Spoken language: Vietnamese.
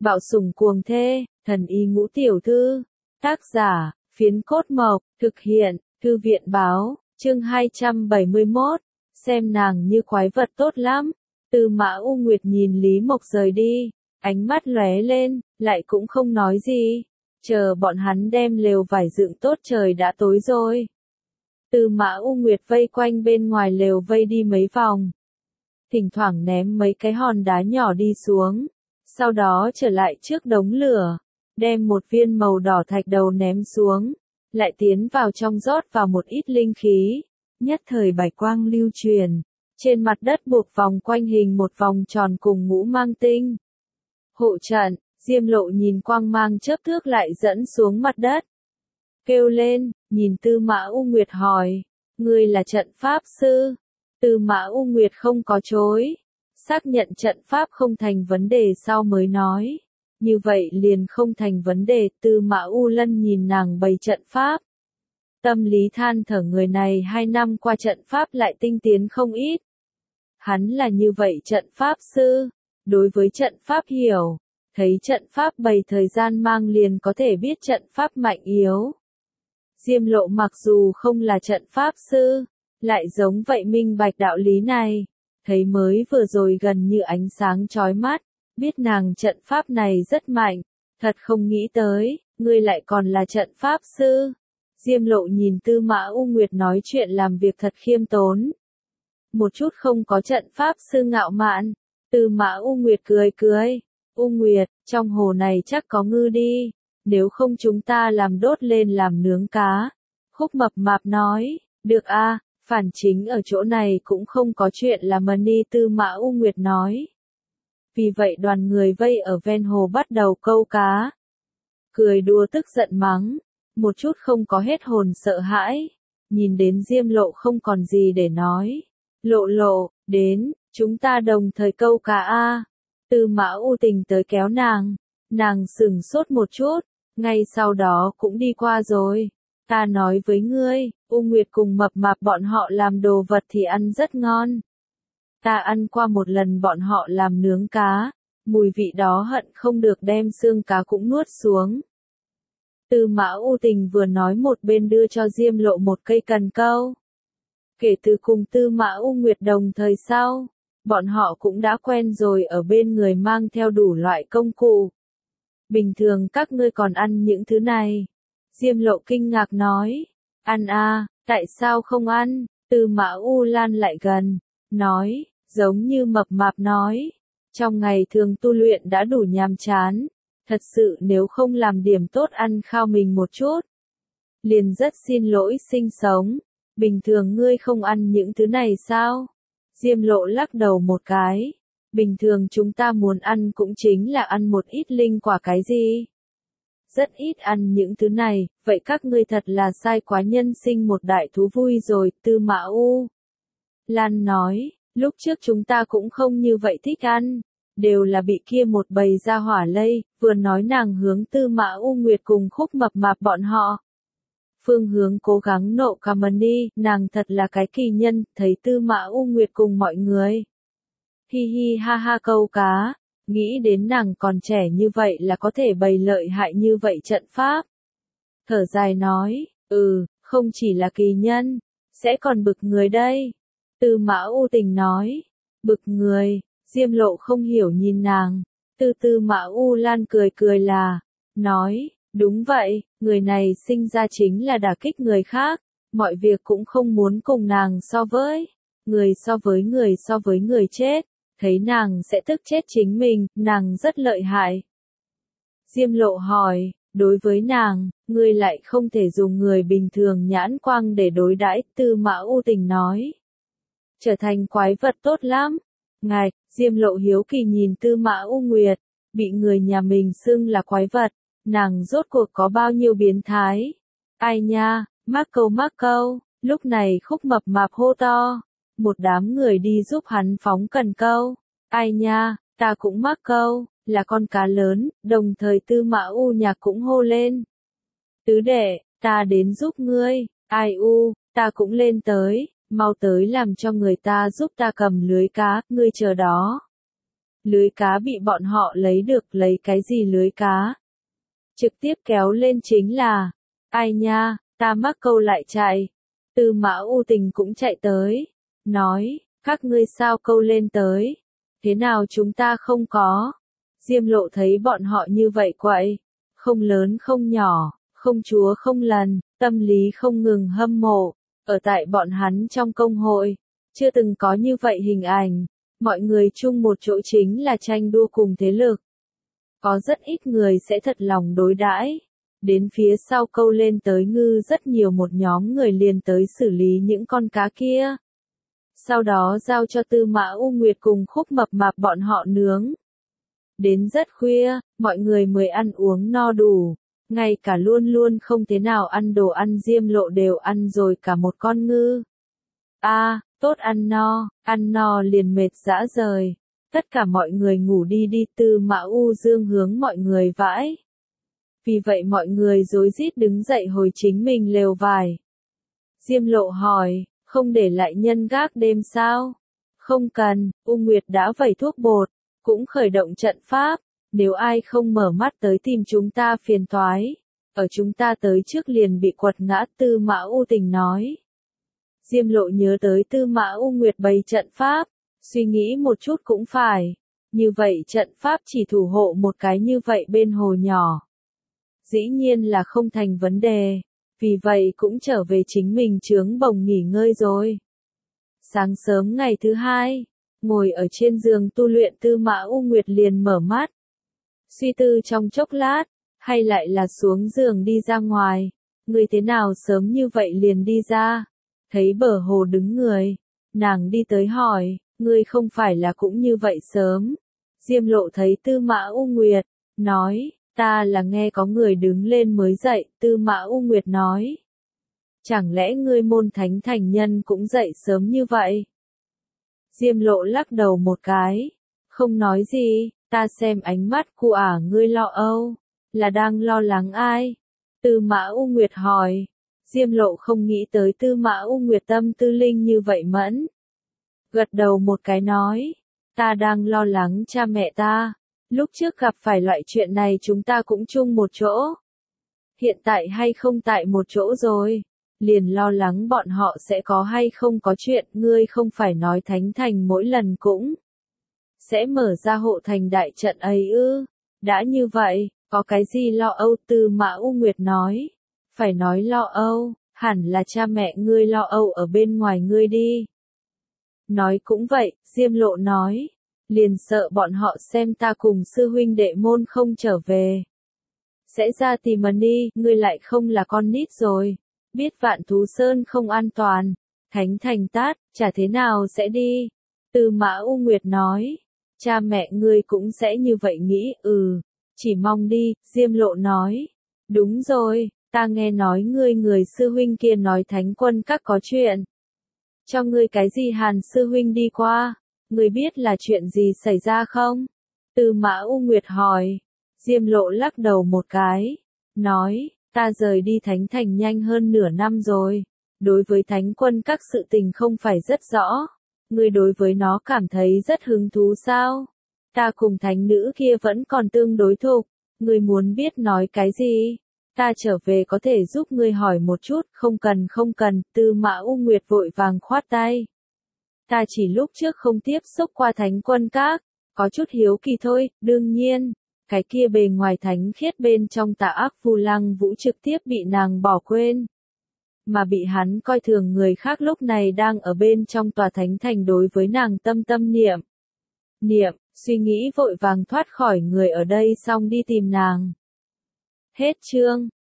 Bạo sủng cuồng thê, thần y ngũ tiểu thư. Tác giả, Phiến Cốt Mộc, thực hiện, Thư viện báo, chương 271, xem nàng như quái vật tốt lắm. Tư Mã U Nguyệt nhìn Lý Mộc rời đi, ánh mắt lóe lên, lại cũng không nói gì. Chờ bọn hắn đem lều vải dựng tốt trời đã tối rồi. Tư Mã U Nguyệt vây quanh bên ngoài lều vây đi mấy vòng. Thỉnh thoảng ném mấy cái hòn đá nhỏ đi xuống. Sau đó trở lại trước đống lửa, đem một viên màu đỏ thạch đầu ném xuống, lại tiến vào trong rót vào một ít linh khí. Nhất thời bạch quang lưu truyền, trên mặt đất buộc vòng quanh hình một vòng tròn cùng ngũ mang tinh. Hộ trận, Diêm Lộ nhìn quang mang chớp thước lại dẫn xuống mặt đất. Kêu lên, nhìn Tư Mã U Nguyệt hỏi, ngươi là trận pháp sư? Tư Mã U Nguyệt không có chối. Xác nhận trận pháp không thành vấn đề sau mới nói. Như vậy liền không thành vấn đề. Tư Mã U Lân nhìn nàng bày trận pháp. Tâm lý than thở, người này 2 năm qua trận pháp lại tinh tiến không ít. Hắn là như vậy trận pháp sư. Đối với trận pháp hiểu. Thấy trận pháp bày thời gian mang liền có thể biết trận pháp mạnh yếu. Diêm Lộ mặc dù không là trận pháp sư. Lại giống vậy minh bạch đạo lý này. Thấy mới vừa rồi gần như ánh sáng chói mắt, biết nàng trận pháp này rất mạnh, thật không nghĩ tới, ngươi lại còn là trận pháp sư. Diêm Lộ nhìn Tư Mã U Nguyệt nói chuyện làm việc thật khiêm tốn. Một chút không có trận pháp sư ngạo mạn. Tư Mã U Nguyệt cười cười, U Nguyệt, trong hồ này chắc có ngư đi, nếu không chúng ta làm đốt lên làm nướng cá. Khúc Mập Mạp nói, được a. Phản chính ở chỗ này cũng không có chuyện là Mani. Tư Mã U Nguyệt nói. Vì vậy đoàn người vây ở ven hồ bắt đầu câu cá. Cười đùa tức giận mắng. Một chút không có hết hồn sợ hãi. Nhìn đến Diêm Lộ không còn gì để nói. Lộ lộ, đến, chúng ta đồng thời câu cá a. Tư Mã U Tình tới kéo nàng. Nàng sửng sốt một chút. Ngay sau đó cũng đi qua rồi. Ta nói với ngươi, U Nguyệt cùng Mập Mạp bọn họ làm đồ vật thì ăn rất ngon. Ta ăn qua một lần bọn họ làm nướng cá, mùi vị đó hận không được đem xương cá cũng nuốt xuống. Tư Mã U Tình vừa nói một bên đưa cho Diêm Lộ một cây cần câu. Kể từ cùng Tư Mã U Nguyệt đồng thời sau, bọn họ cũng đã quen rồi ở bên người mang theo đủ loại công cụ. Bình thường các ngươi còn ăn những thứ này. Diêm Lộ kinh ngạc nói, ăn a, tại sao không ăn? Tư Mã U Lan lại gần, nói, giống như Mập Mạp nói, trong ngày thường tu luyện đã đủ nhàm chán, thật sự nếu không làm điểm tốt ăn khao mình một chút, liền rất xin lỗi sinh sống, bình thường ngươi không ăn những thứ này sao? Diêm Lộ lắc đầu một cái, bình thường chúng ta muốn ăn cũng chính là ăn một ít linh quả cái gì. Rất ít ăn những thứ này, vậy các ngươi thật là sai quá, nhân sinh một đại thú vui rồi. Tư Mã U Lan nói, lúc trước chúng ta cũng không như vậy thích ăn, đều là bị kia một bầy gia hỏa lây. Vừa nói nàng hướng Tư Mã U Nguyệt cùng Khúc Mập Mạp bọn họ. Phương hướng cố gắng nộ Kamani, nàng thật là cái kỳ nhân. Thấy Tư Mã U Nguyệt cùng mọi người hi hi ha ha câu cá. Nghĩ đến nàng còn trẻ như vậy là có thể bày lợi hại như vậy trận pháp. Thở dài nói, không chỉ là kỳ nhân, sẽ còn bực người đây. Tư Mã U Tình nói, bực người. Diêm Lộ không hiểu nhìn nàng. Tư Mã U Lan cười cười là, nói, đúng vậy, người này sinh ra chính là đả kích người khác, mọi việc cũng không muốn cùng nàng so với. Người so với người chết. Thấy nàng sẽ tức chết chính mình, nàng rất lợi hại. Diêm Lộ hỏi, đối với nàng, ngươi lại không thể dùng người bình thường nhãn quang để đối đãi. Tư Mã U Tình nói, trở thành quái vật tốt lắm. Ngài, Diêm Lộ hiếu kỳ nhìn Tư Mã U Nguyệt, bị người nhà mình xưng là quái vật, nàng rốt cuộc có bao nhiêu biến thái. Ai nha, mắc câu, lúc này Khúc Mập Mạp hô to. Một đám người đi giúp hắn phóng cần câu. Ai nha, ta cũng mắc câu, là con cá lớn. Đồng thời Tư Mã U Nhạc cũng hô lên. Tứ đệ, ta đến giúp ngươi. Ai u, ta cũng lên tới, mau tới làm cho người ta giúp ta cầm lưới cá, ngươi chờ đó. Lưới cá bị bọn họ lấy được, lấy cái gì lưới cá? Trực tiếp kéo lên chính là, ai nha, ta mắc câu lại chạy. Tư Mã U Tình cũng chạy tới, nói, các ngươi sao câu lên tới? Thế nào chúng ta không có? Diêm Lộ thấy bọn họ như vậy quậy, không lớn không nhỏ, không chúa không lần, tâm lý không ngừng hâm mộ, ở tại bọn hắn trong công hội, chưa từng có như vậy hình ảnh, mọi người chung một chỗ chính là tranh đua cùng thế lực. Có rất ít người sẽ thật lòng đối đãi. Đến phía sau câu lên tới ngư rất nhiều một nhóm người liền tới xử lý những con cá kia. Sau đó giao cho Tư Mã U Nguyệt cùng Khúc Mập Mạp bọn họ nướng. Đến rất khuya, mọi người mới ăn uống no đủ, ngay cả luôn luôn không thế nào ăn đồ ăn Diêm Lộ đều ăn rồi cả một con ngư. Tốt ăn no liền mệt rã rời. Tất cả mọi người ngủ đi đi, Tư Mã U Dương hướng mọi người vãi. Vì vậy mọi người rối rít đứng dậy hồi chính mình lều vải. Diêm Lộ hỏi, không để lại nhân gác đêm sao? Không cần, U Nguyệt đã vẩy thuốc bột, cũng khởi động trận pháp, nếu ai không mở mắt tới tìm chúng ta phiền toái. Ở chúng ta tới trước liền bị quật ngã, Tư Mã U Tình nói. Diêm Lộ nhớ tới Tư Mã U Nguyệt bày trận pháp, suy nghĩ một chút cũng phải. Như vậy trận pháp chỉ thủ hộ một cái như vậy bên hồ nhỏ. Dĩ nhiên là không thành vấn đề, vì vậy cũng trở về chính mình trướng bồng nghỉ ngơi rồi. Sáng sớm ngày thứ hai, ngồi ở trên giường tu luyện Tư Mã U Nguyệt liền mở mắt. Suy tư trong chốc lát, hay lại là xuống giường đi ra ngoài. Ngươi thế nào sớm như vậy liền đi ra? Thấy bờ hồ đứng người, nàng đi tới hỏi, ngươi không phải là cũng như vậy sớm. Diêm Lộ thấy Tư Mã U Nguyệt, nói, ta là nghe có người đứng lên mới dậy, Tư Mã U Nguyệt nói. Chẳng lẽ ngươi môn thánh thành nhân cũng dậy sớm như vậy? Diêm Lộ lắc đầu một cái, không nói gì, ta xem ánh mắt của ngươi lo âu, là đang lo lắng ai? Tư Mã U Nguyệt hỏi. Diêm Lộ không nghĩ tới Tư Mã U Nguyệt tâm tư linh như vậy mẫn. Gật đầu một cái nói, ta đang lo lắng cha mẹ ta, lúc trước gặp phải loại chuyện này chúng ta cũng chung một chỗ. Hiện tại hay không tại một chỗ rồi, liền lo lắng bọn họ sẽ có hay không có chuyện, ngươi không phải nói thánh thành mỗi lần cũng sẽ mở ra hộ thành đại trận ấy ư? Đã như vậy, có cái gì lo âu? Tư Mã U Nguyệt nói. Phải nói lo âu, hẳn là cha mẹ ngươi lo âu ở bên ngoài ngươi đi. Nói cũng vậy, Diêm Lộ nói. Liền sợ bọn họ xem ta cùng sư huynh đệ môn không trở về. Sẽ ra tìm đi, ngươi lại không là con nít rồi. Biết Vạn Thú Sơn không an toàn. Thánh thành tát, chả thế nào sẽ đi. Tư Mã U Nguyệt nói. Cha mẹ ngươi cũng sẽ như vậy nghĩ, chỉ mong đi, Diêm Lộ nói. Đúng rồi, ta nghe nói ngươi người sư huynh kia nói thánh quân các có chuyện. Cho ngươi cái gì Hàn sư huynh đi qua, ngươi biết là chuyện gì xảy ra không? Tư Mã U Nguyệt hỏi. Diêm Lộ lắc đầu một cái, nói, ta rời đi thánh thành nhanh hơn nửa năm rồi. Đối với thánh quân các sự tình không phải rất rõ. Ngươi đối với nó cảm thấy rất hứng thú sao? Ta cùng thánh nữ kia vẫn còn tương đối thục. Ngươi muốn biết nói cái gì? Ta trở về có thể giúp ngươi hỏi một chút, không cần, Tư Mã U Nguyệt vội vàng khoát tay. Ta chỉ lúc trước không tiếp xúc qua thánh quân các, có chút hiếu kỳ thôi, đương nhiên, cái kia bề ngoài thánh khiết bên trong tà ác Vu Lăng Vũ trực tiếp bị nàng bỏ quên. Mà bị hắn coi thường người khác lúc này đang ở bên trong tòa thánh thành đối với nàng tâm niệm, suy nghĩ vội vàng thoát khỏi người ở đây xong đi tìm nàng. Hết chương.